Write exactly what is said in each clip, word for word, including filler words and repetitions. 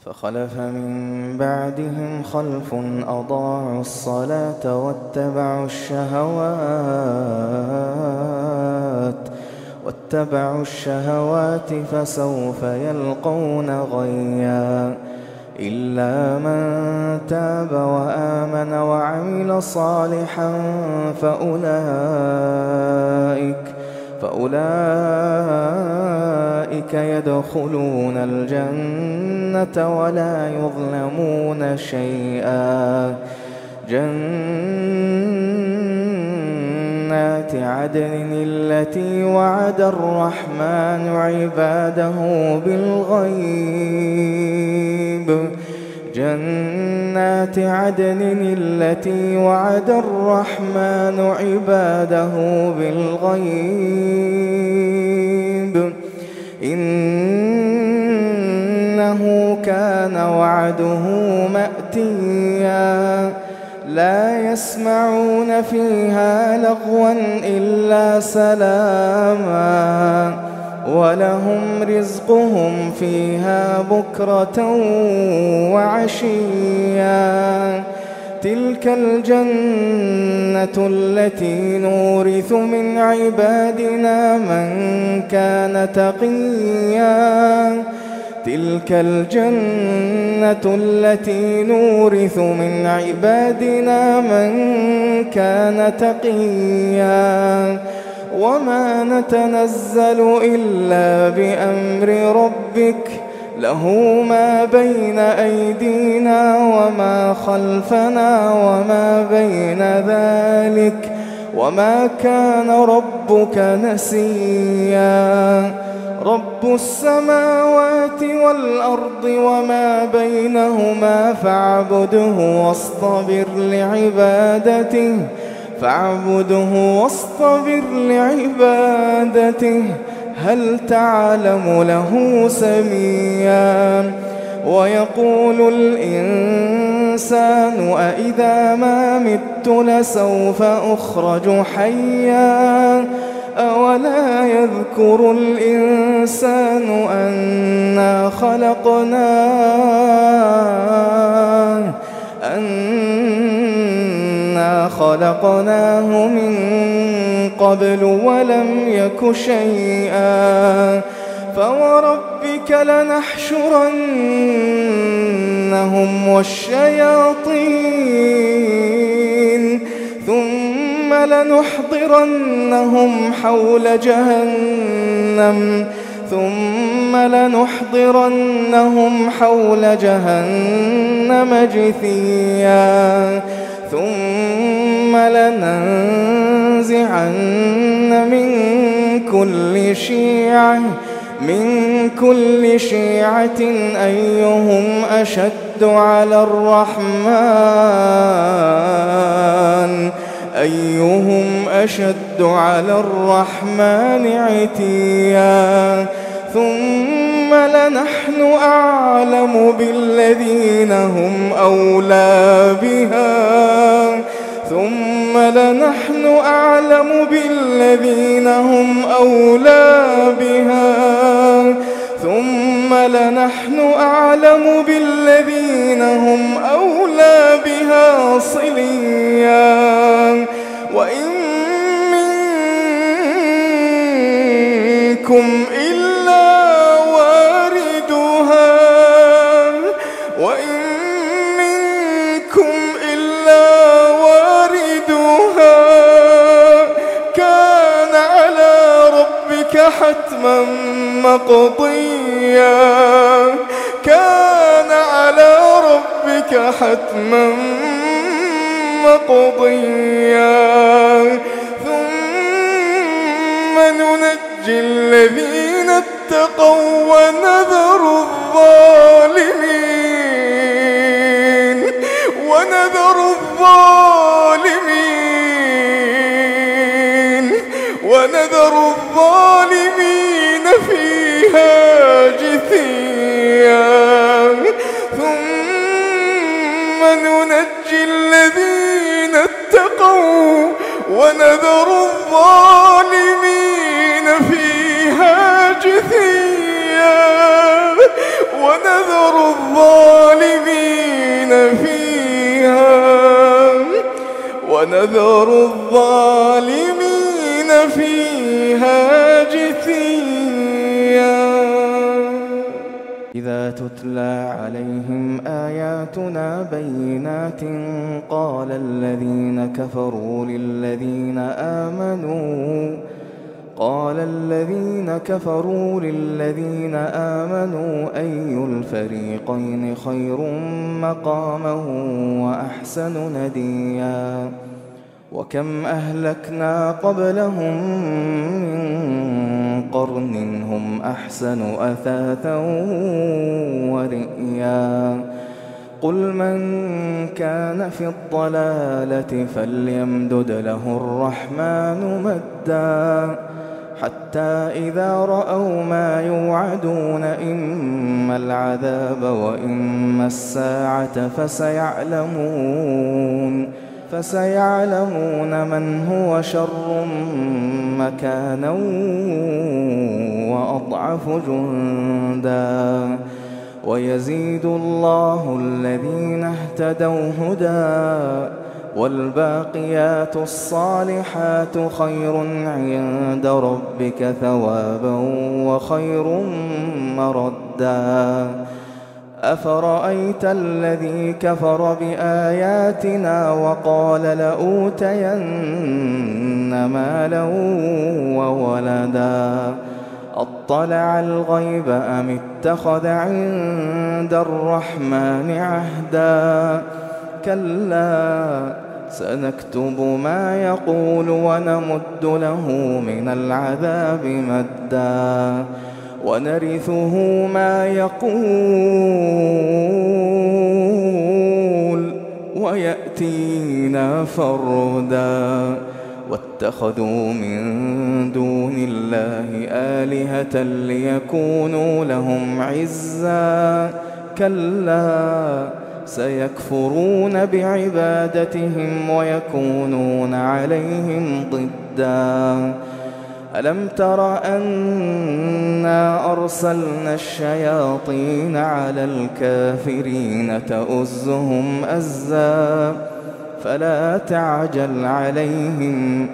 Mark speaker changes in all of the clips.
Speaker 1: فخلف من بعدهم خلف أضاعوا الصلاة واتبعوا الشهوات واتبعوا الشهوات فسوف يلقون غيا إلا من تاب وآمن وعمل صالحا فأولئك فأولئك يدخلون الجنة ولا يظلمون شيئا. جنات عدن التي وعد الرحمن عباده بالغيب جنات عدن التي وعد الرحمن عباده بالغيب إنه كان وعده مأتيا لا يسمعون فيها لغوا إلا سلاما ولهم رزقهم فيها بكرة وعشيا. تلك الجنة التي نورث من عبادنا من كان تقيا تلك الجنة التي نورث من عبادنا من كان تقيا وما نتنزل إلا بأمر ربك له ما بين أيدينا وما خلفنا وما بين ذلك وما كان ربك نسيا. رب السماوات والأرض وما بينهما فاعبده واصطبر لعبادته فاعبده واصطبر لعبادته هل تعلم له سميا. ويقول الإنسان أإذا ما مت لسوف أخرج حيا أولا يذكر الإنسان أنا خلقناه أنا خلقناه من قبل ولم يك شيئا. فوربك لنحشرنهم والشياطين ثم لنحضرنهم حول جهنم ثم لنحضرنهم حول جهنم جثيا ثم لننزعن من كل شيعة من كل شيعة أيهم أشد على الرحمن أيهم أشد على الرحمن عتيا. ثم لنحن أعلم بالذين هم أولى بها ثم لنحن أعلم بالذين هم أولى بها ثم لنحن أعلم بالذين هم أولى بها صليا. وإن منكم إلا واردها وإن منكم إلا واردها كان على ربك حتما مقضيا كان على ربك حتما مقضيا. ثم ننجي الذين اتقوا ونذر الظالمين ونذر الظالمين ونذر الظالمين فيها جثيا. ثم ننجي الذين اتقوا ونذر الظالمين فيها جثيا ونذر الظالمين فيها ونذر الظالمين فيها جثيا.
Speaker 2: إذا تتلى عليهم آياتنا بينات قال الذين كفروا للذين آمنوا قال الذين كفروا للذين آمنوا أي الفريقين خير مقاما وأحسن نديا. وكم أهلكنا قبلهم من قرن هم أحسن أثاثا ورئيا. قل من كان في الضلالة فليمدد له الرحمن مدا حتى إذا رأوا ما يوعدون إما العذاب وإما الساعة فسيعلمون فسيعلمون من هو شر مكانا وأضعف جندا. ويزيد الله الذين اهتدوا هدى والباقيات الصالحات خير عند ربك ثوابا وخير مردا. أفرأيت الذي كفر بآياتنا وقال لأوتين مالا وولدا أطلع الغيب أم اتخذ عند الرحمن عهدا. كلا سنكتب ما يقول ونمد له من العذاب مدا ونرثه ما يقول ويأتينا فردا. واتخذوا من دون الله آلهة ليكونوا لهم عزا. كلا سيكفرون بعبادتهم ويكونون عليهم ضدا. ألم تر أنا أرسلنا الشياطين على الكافرين تؤزهم أزا فلا تعجل عليهم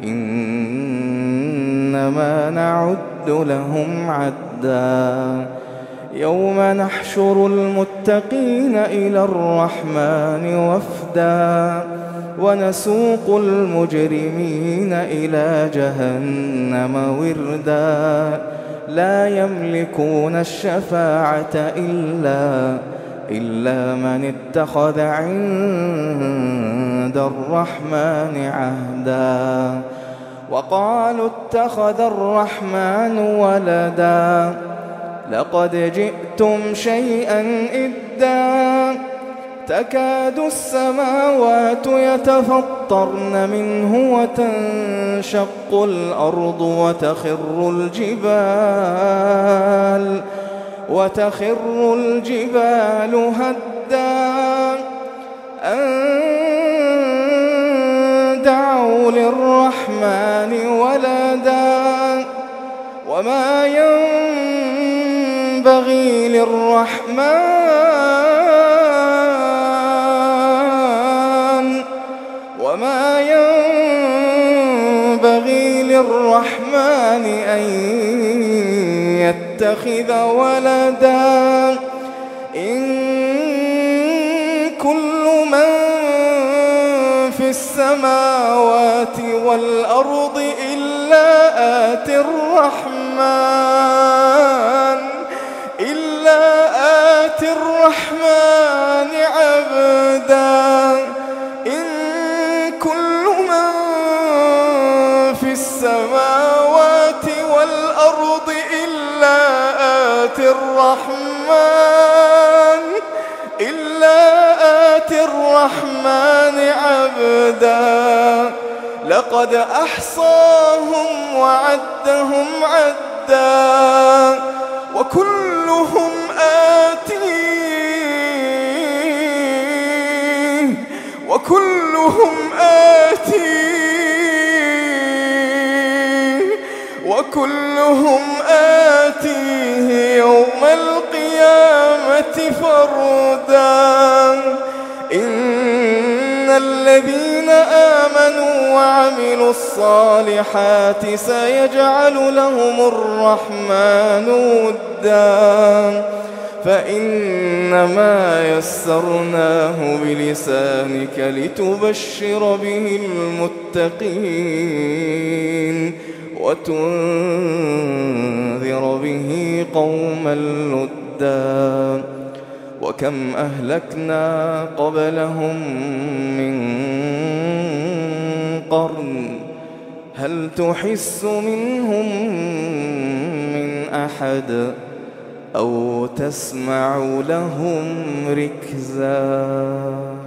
Speaker 2: إنما نعد لهم عدا. يوم نحشر المتقين إلى الرحمن وفدا ونسوق المجرمين إلى جهنم وردا. لا يملكون الشفاعة إلا إلا من اتخذ عند الرحمن عهدا. وقالوا اتخذ الرحمن ولدا لقد جئتم شيئا إدا. تكاد السماوات يتفطرن منه وتنشق الأرض وتخر الجبال وتخر الجبال هدا أن دعوا للرحمن ولدا وما ينبغي للرحمن وما ينبغي للرحمن أن يتخذ ولدا. إن كل من في السماوات والأرض إلا آتي الرحمن إلا آتي الرحمن عبدا. إن كل من في السماوات والأرض إلا آتي الرحمن إلا آتي الرحمن عبدا. لقد أحصاهم وعدهم عدا وكلهم آتيه وكلهم آتيه وكلهم آتيه يوم القيامة فردا إن الذين آمنوا وعملوا الصالحات سيجعل لهم الرحمن ودا فإنما يسرناه بلسانك لتبشر به المتقين وتنذر به قوما لدا وكم أهلكنا قبلهم من قرن هل تحس منهم من أحد أو تسمع لهم ركزا.